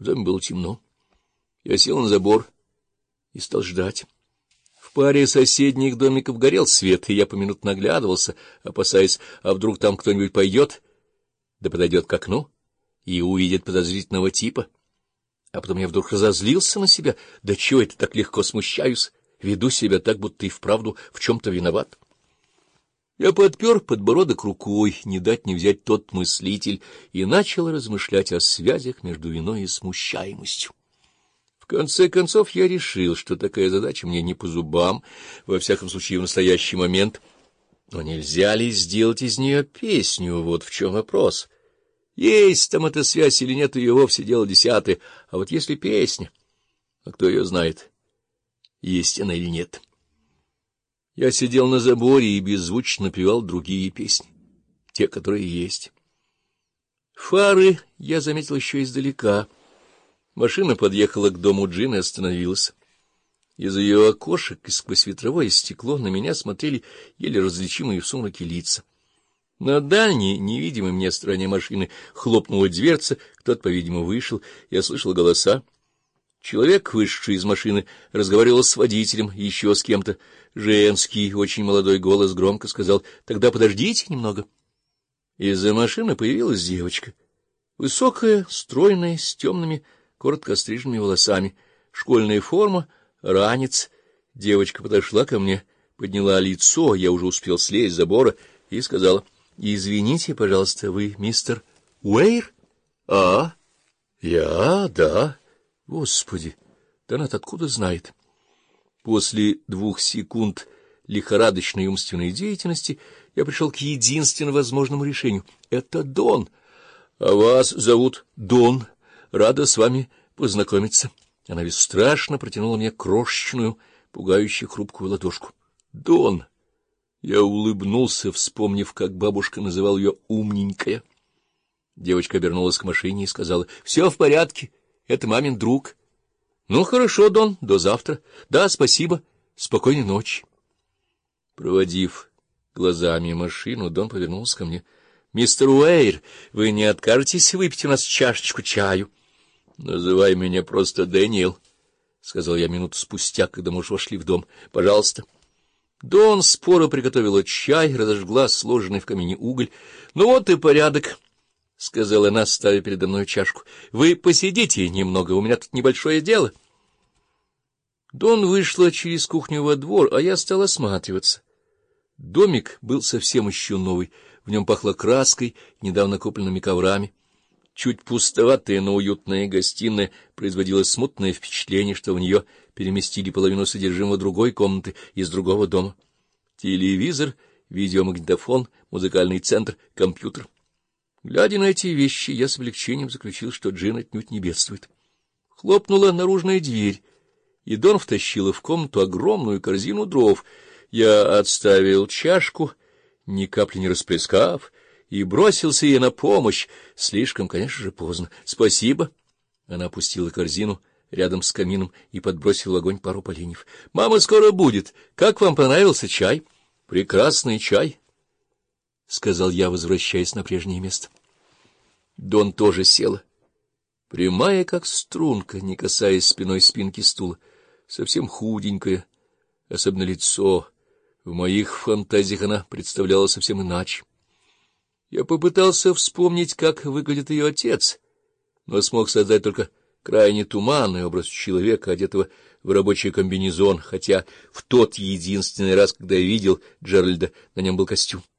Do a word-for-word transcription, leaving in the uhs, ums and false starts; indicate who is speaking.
Speaker 1: В доме было темно. Я сел на забор и стал ждать. В паре соседних домиков горел свет, и я поминутно оглядывался, опасаясь, а вдруг там кто-нибудь пойдет, да подойдет к окну и увидит подозрительного типа. А потом я вдруг разозлился на себя. Да чего это так легко смущаюсь? Веду себя так, будто и вправду в чем-то виноват. Я подпер подбородок рукой, не дать не взять тот мыслитель, и начал размышлять о связях между виной и смущаемостью. В конце концов я решил, что такая задача мне не по зубам, во всяком случае в настоящий момент. Но нельзя ли сделать из нее песню? Вот в чем вопрос. Есть там эта связь или нет, ее вовсе дело десятое. А вот если песня, а кто ее знает, есть она или нет? Я сидел на заборе и беззвучно напевал другие песни, те, которые есть. Фары я заметил еще издалека. Машина подъехала к дому Джины и остановилась. Из ее окошек и сквозь ветровое стекло на меня смотрели еле различимые в сумраке лица. На дальней, невидимой мне стороне машины, хлопнула дверца, кто-то, по-видимому, вышел, я слышал голоса. Человек, вышедший из машины, разговаривал с водителем, еще с кем-то. Женский, очень молодой голос громко сказал: «Тогда подождите немного». Из-за машины появилась девочка. Высокая, стройная, с темными, коротко остриженными волосами. Школьная форма, ранец. Девочка подошла ко мне, подняла лицо, я уже успел слезть с забора, и сказала: «Извините, пожалуйста, вы мистер Уэйр?» «А? Я? Да». Господи, да она-то откуда знает? После двух секунд лихорадочной умственной деятельности я пришел к единственно возможному решению. Это Дон. А вас зовут Дон. Рада с вами познакомиться. Она бесстрашно протянула мне крошечную, пугающую хрупкую ладошку. Дон. Я улыбнулся, вспомнив, как бабушка называла ее «умненькая». Девочка обернулась к машине и сказала: «Все в порядке. Это мамин друг». — Ну, хорошо, Дон, до завтра. Да, спасибо. Спокойной ночи. Проводив глазами машину, Дон повернулся ко мне. — Мистер Уэйр, вы не откажетесь выпить у нас чашечку чаю? — Называй меня просто Дэниел, — сказал я минуту спустя, когда мы уж вошли в дом. — Пожалуйста. Дон споро приготовила чай, разожгла сложенный в камине уголь. — Ну вот и порядок, — сказала она, ставя передо мной чашку. — Вы посидите немного, у меня тут небольшое дело. Дон вышла через кухню во двор, а я стал осматриваться. Домик был совсем еще новый, в нем пахло краской, недавно купленными коврами. Чуть пустоватая, но уютная гостиная производила смутное впечатление, что в нее переместили половину содержимого другой комнаты из другого дома. Телевизор, видеомагнитофон, музыкальный центр, компьютер. Глядя на эти вещи, я с облегчением заключил, что Джин отнюдь не бедствует. Хлопнула наружная дверь, и Дон втащила в комнату огромную корзину дров. Я отставил чашку, ни капли не расплескав, и бросился ей на помощь. Слишком, конечно же, поздно. — Спасибо. Она опустила корзину рядом с камином и подбросила в огонь пару поленьев. — Мама скоро будет. Как вам понравился чай? — Прекрасный чай, — сказал я, возвращаясь на прежнее место. Дон тоже села, прямая, как струнка, не касаясь спиной спинки стула, совсем худенькая, особенно лицо. В моих фантазиях она представляла совсем иначе. Я попытался вспомнить, как выглядит ее отец, но смог создать только крайне туманный образ человека, одетого в рабочий комбинезон, хотя в тот единственный раз, когда я видел Джеральда, на нем был костюм.